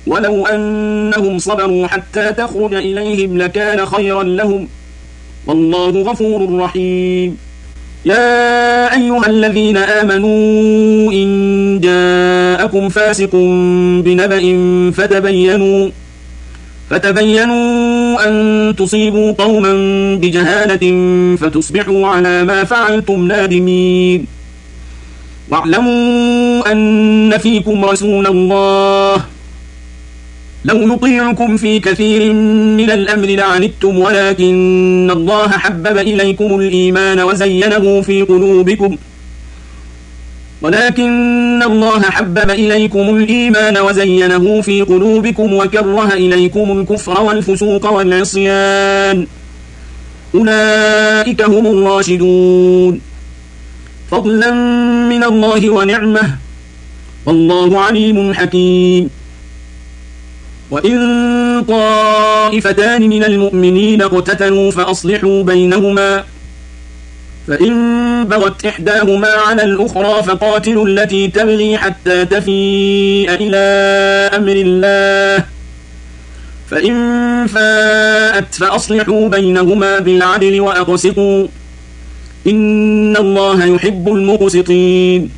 ولو أنهم صبروا حتى تخرج إليهم لكان خيرا لهم، والله غفور رحيم. يا أيها الذين آمنوا إن جاءكم فاسق بنبأ فتبينوا أن تصيبوا قوما بجهالة فتصبحوا على ما فعلتم نادمين. واعلموا أن فيكم رسول الله لو يطيعكم في كثير من الأمر لعنتم، ولكن الله حبب إليكم الإيمان وزينه في قلوبكم وكره إليكم الكفر والفسوق والعصيان، أولئك هم الراشدون، فضلا من الله ونعمة، والله عليم حكيم. وإن طائفتان من المؤمنين اقتتلوا فأصلحوا بينهما، فإن بغت إحداهما على الأخرى فقاتلوا التي تبغي حتى تفيء إلى أمر الله، فإن فاءت فأصلحوا بينهما بالعدل وأقسطوا، إن الله يحب المقسطين.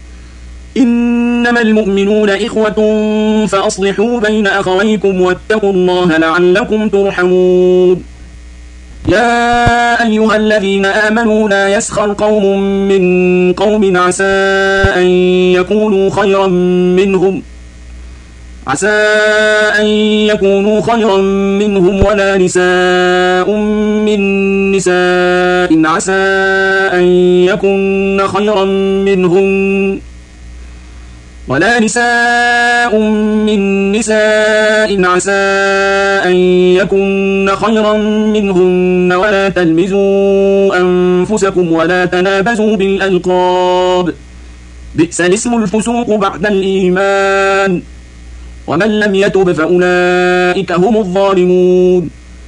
إنما المؤمنون إخوة فأصلحوا بين أخويكم واتقوا الله لعلكم ترحمون. يا أيها الذين آمنوا لا يسخر قوم من قوم عسى أن يكونوا خيرا منهم ولا نساء من نساء عسى أن يكن خيرا منهن ولا تلمزوا أنفسكم ولا تنابزوا بالألقاب، بئس الاسم الفسوق بعد الإيمان، ومن لم يتب فأولئك هم الظالمون.